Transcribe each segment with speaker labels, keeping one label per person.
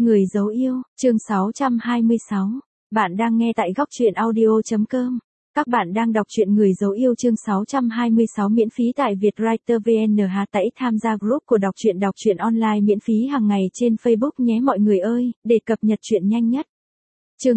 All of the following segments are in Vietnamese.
Speaker 1: Người dấu yêu, chương 626. Bạn đang nghe tại góc truyện audio.com. Các bạn đang đọc truyện Người dấu yêu chương 626 miễn phí tại Vietwriter VN. Hãy tham gia group của đọc truyện online miễn phí hàng ngày trên Facebook nhé mọi người ơi, để cập nhật truyện nhanh nhất. Chương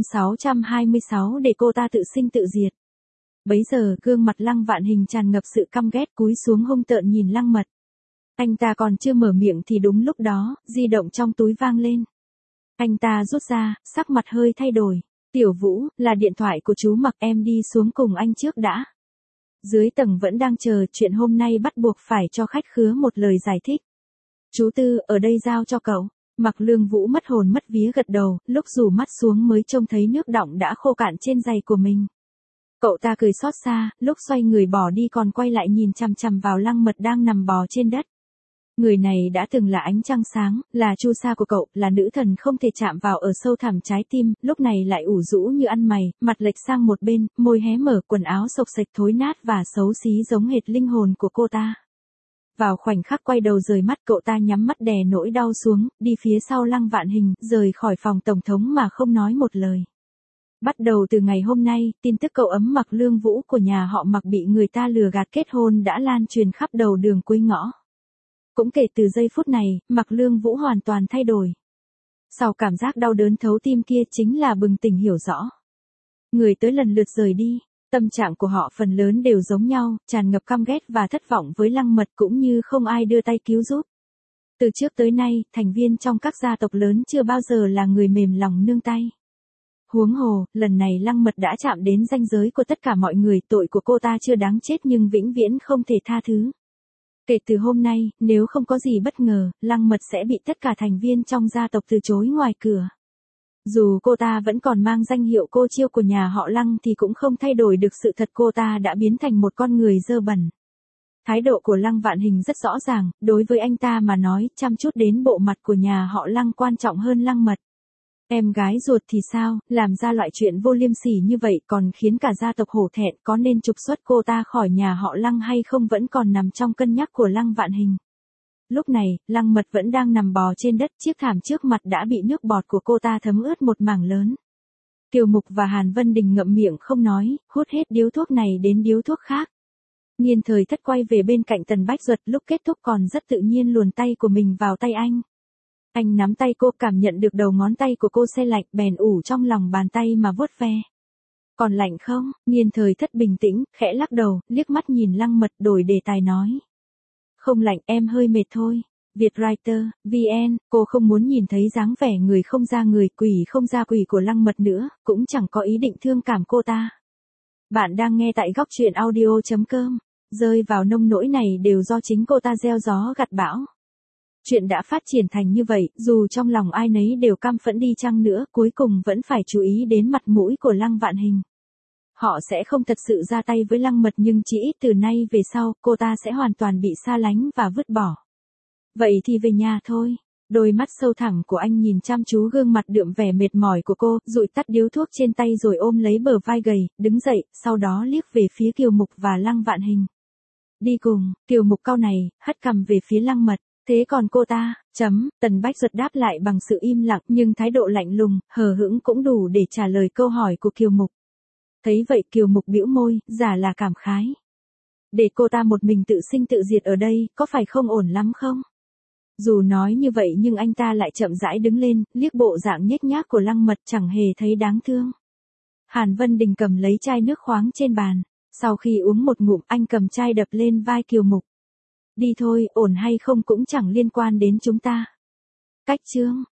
Speaker 1: 626 để cô ta tự sinh tự diệt. Bấy giờ gương mặt Lăng Vạn Hình tràn ngập sự căm ghét, cúi xuống hung tợn nhìn Lăng Mật. Anh ta còn chưa mở miệng thì đúng lúc đó, di động trong túi vang lên. Anh ta rút ra, sắc mặt hơi thay đổi. Tiểu Vũ, là điện thoại của chú Mặc, em đi xuống cùng anh trước đã. Dưới tầng vẫn đang chờ, chuyện hôm nay bắt buộc phải cho khách khứa một lời giải thích. Chú Tư, ở đây giao cho cậu. Mặc Lương Vũ mất hồn mất vía gật đầu, lúc rủ mắt xuống mới trông thấy nước đọng đã khô cạn trên giày của mình. Cậu ta cười xót xa, lúc xoay người bỏ đi còn quay lại nhìn chằm chằm vào Lăng Mật đang nằm bò trên đất. Người này đã từng là ánh trăng sáng, là chu sa của cậu, là nữ thần không thể chạm vào ở sâu thẳm trái tim, lúc này lại ủ rũ như ăn mày, mặt lệch sang một bên, môi hé mở, quần áo xộc xệch thối nát và xấu xí giống hệt linh hồn của cô ta. Vào khoảnh khắc quay đầu rời mắt, cậu ta nhắm mắt đè nỗi đau xuống, đi phía sau Lăng Vạn Hình, rời khỏi phòng tổng thống mà không nói một lời. Bắt đầu từ ngày hôm nay, tin tức cậu ấm Mặc Lương Vũ của nhà họ Mặc bị người ta lừa gạt kết hôn đã lan truyền khắp đầu đường cuối ngõ. Cũng kể từ giây phút này, Mặc Lương Vũ hoàn toàn thay đổi. Sau cảm giác đau đớn thấu tim kia chính là bừng tỉnh hiểu rõ. Người tới lần lượt rời đi, tâm trạng của họ phần lớn đều giống nhau, tràn ngập căm ghét và thất vọng với Lăng Mật cũng như không ai đưa tay cứu giúp. Từ trước tới nay, thành viên trong các gia tộc lớn chưa bao giờ là người mềm lòng nương tay. Huống hồ, lần này Lăng Mật đã chạm đến ranh giới của tất cả mọi người, tội của cô ta chưa đáng chết nhưng vĩnh viễn không thể tha thứ. Kể từ hôm nay, nếu không có gì bất ngờ, Lăng Mật sẽ bị tất cả thành viên trong gia tộc từ chối ngoài cửa. Dù cô ta vẫn còn mang danh hiệu cô chiêu của nhà họ Lăng thì cũng không thay đổi được sự thật cô ta đã biến thành một con người dơ bẩn. Thái độ của Lăng Vạn Hình rất rõ ràng, đối với anh ta mà nói, chăm chút đến bộ mặt của nhà họ Lăng quan trọng hơn Lăng Mật. Em gái ruột thì sao, làm ra loại chuyện vô liêm sỉ như vậy còn khiến cả gia tộc hổ thẹn, có nên trục xuất cô ta khỏi nhà họ Lăng hay không vẫn còn nằm trong cân nhắc của Lăng Vạn Hình. Lúc này, Lăng Mật vẫn đang nằm bò trên đất, chiếc thảm trước mặt đã bị nước bọt của cô ta thấm ướt một mảng lớn. Kiều Mục và Hàn Vân Đình ngậm miệng không nói, hút hết điếu thuốc này đến điếu thuốc khác. Nhiên Thời Thất quay về bên cạnh Tần Bách Duật, lúc kết thúc còn rất tự nhiên luồn tay của mình vào tay anh. Anh nắm tay cô, cảm nhận được đầu ngón tay của cô se lạnh, bèn ủ trong lòng bàn tay mà vuốt ve. Còn lạnh không? Nhiên Thời Thất bình tĩnh, khẽ lắc đầu, liếc mắt nhìn Lăng Mật, đổi đề tài nói. Không lạnh, em hơi mệt thôi. Vietwriter, VN, cô không muốn nhìn thấy dáng vẻ người không ra người, quỷ không ra quỷ của Lăng Mật nữa, cũng chẳng có ý định thương cảm cô ta. Bạn đang nghe tại góc truyện audio.com. Rơi vào nông nỗi này đều do chính cô ta gieo gió gặt bão. Chuyện đã phát triển thành như vậy, dù trong lòng ai nấy đều căm phẫn đi chăng nữa, cuối cùng vẫn phải chú ý đến mặt mũi của Lăng Vạn Hình. Họ sẽ không thật sự ra tay với Lăng Mật nhưng chỉ ít từ nay về sau, cô ta sẽ hoàn toàn bị xa lánh và vứt bỏ. Vậy thì về nhà thôi. Đôi mắt sâu thẳm của anh nhìn chăm chú gương mặt đượm vẻ mệt mỏi của cô, dụi tắt điếu thuốc trên tay rồi ôm lấy bờ vai gầy, đứng dậy, sau đó liếc về phía Kiều Mục và Lăng Vạn Hình. Đi cùng. Kiều Mục cau này, hất cằm về phía Lăng Mật. Thế còn cô ta, Tần Bách Duật đáp lại bằng sự im lặng nhưng thái độ lạnh lùng, hờ hững cũng đủ để trả lời câu hỏi của Kiều Mục. Thấy vậy Kiều Mục bĩu môi, giả là cảm khái. Để cô ta một mình tự sinh tự diệt ở đây, có phải không ổn lắm không? Dù nói như vậy nhưng anh ta lại chậm rãi đứng lên, liếc bộ dạng nhếch nhác của Lăng Mật chẳng hề thấy đáng thương. Hàn Vân Đình cầm lấy chai nước khoáng trên bàn. Sau khi uống một ngụm anh cầm chai đập lên vai Kiều Mục. Đi thôi, ổn hay không cũng chẳng liên quan đến chúng ta. Cách chương.